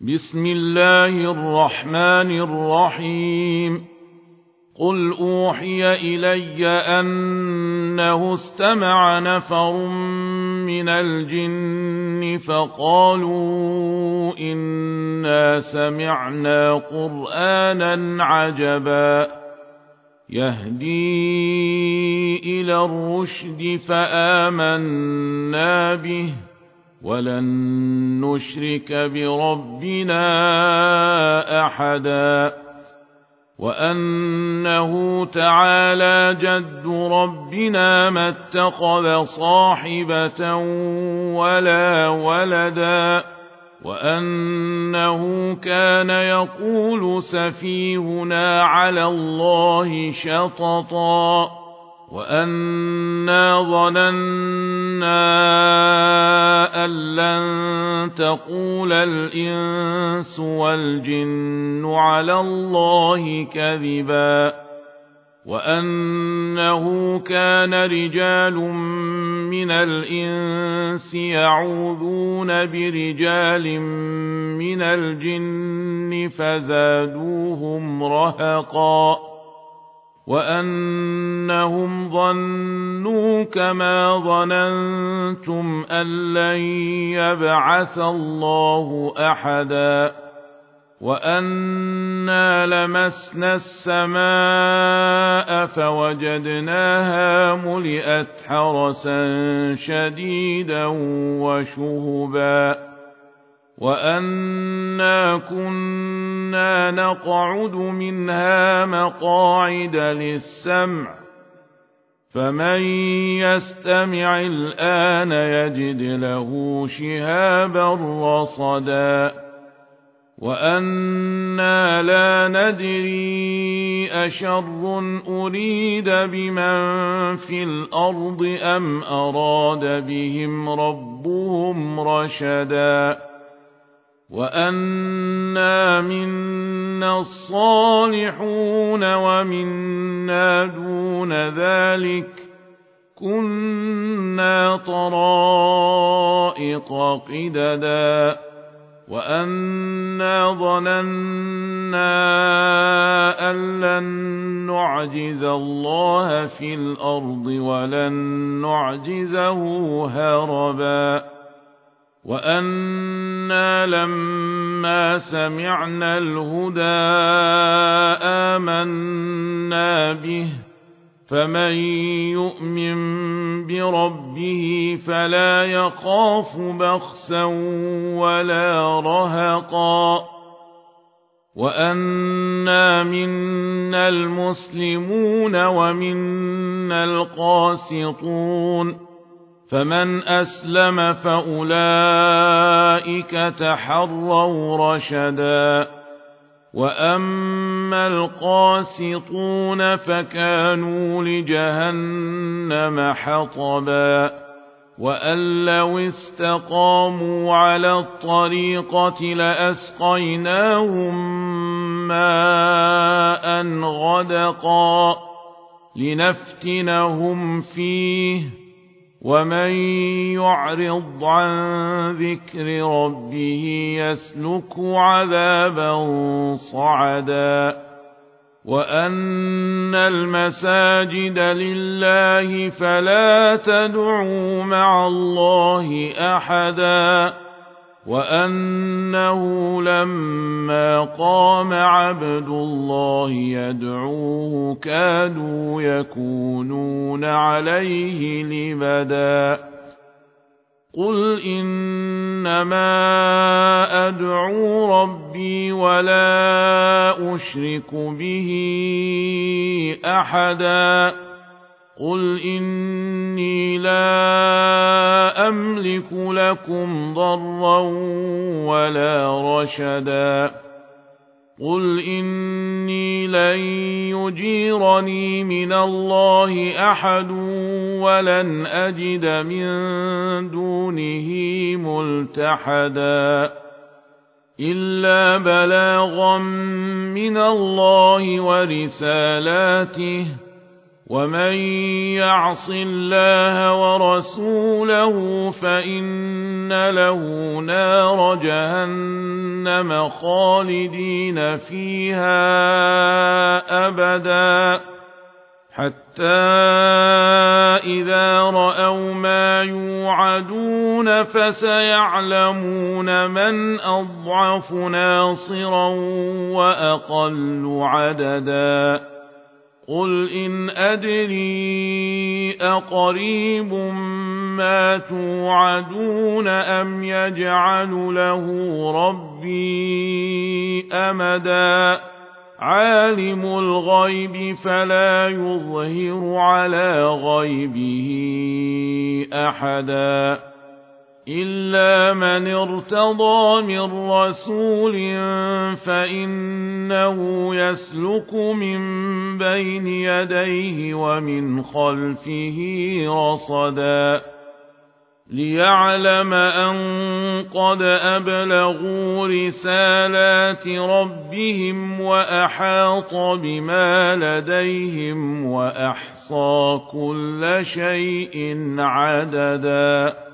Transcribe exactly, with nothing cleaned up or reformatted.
بسم الله الرحمن الرحيم قل أوحي إلي أنه استمع نفر من الجن فقالوا إنا سمعنا قرآنا عجبا يهدي إلى الرشد فآمنا به ولن نشرك بربنا أحدا وأنه تعالى جد ربنا ما اتخذ صاحبة ولا ولدا وأنه كان يقول سفيهنا على الله شططا وأنا ظننا أن لن تقول الإنس والجن على الله كذبا وأنه كان رجال من الإنس يعوذون برجال من الجن فزادوهم رهقا وأنهم ظنوا كما ظننتم أن لن يبعث الله أحدا وأنا لمسنا السماء فوجدناها ملئت حرسا شديدا وشهبا وأنا كنا نقعد منها مقاعد للسمع فمن يستمع الآن يجد له شهابا رصدا وأنا لا ندري أشر أريد بمن في الأرض أم أراد بهم ربهم رشدا وأنا منا الصالحون ومنا دون ذلك كنا طرائق قددا وأنا ظننا أن لن نعجز الله في الأرض ولن نعجزه هربا وأنا لما سمعنا الهدى آمنا به فمن يؤمن بربه فلا يخاف بخسا ولا رهقا وأنا منا المسلمون ومنا القاسطون فمن أسلم فأولئك تحروا رشدا وأما القاسطون فكانوا لجهنم حطبا وأن لو استقاموا على الطريقة لأسقيناهم ماء غدقا لنفتنهم فيه ومن يعرض عن ذكر ربه يسلكه عذابا صعدا وأن المساجد لله فلا تدعوا مع الله أحدا وأنه لما قام عبد الله يدعوه كادوا يكونون عليه لبدا قل إنما أدعو ربي ولا أشرك به أحدا قل إني لا أملك لكم ضرا ولا رشدا قل إني لن يجيرني من الله أحد ولن أجد من دونه ملتحدا إلا بلاغا من الله ورسالاته ومن يعص الله ورسوله فإن له نار جهنم جهنم خالدين فيها أبدا حتى إذا رأوا ما يوعدون فسيعلمون من أضعف ناصرا وأقل عددا قل إن أدري أقريب ما توعدون أم يجعل له ربي أمدا عالم الغيب فلا يظهر على غيبه أحدا إلا من ارتضى من رسول فإنه يسلك من بين يديه ومن خلفه رصدا ليعلم أن قد أبلغوا رسالات ربهم وأحاط بما لديهم وأحصى كل شيء عددا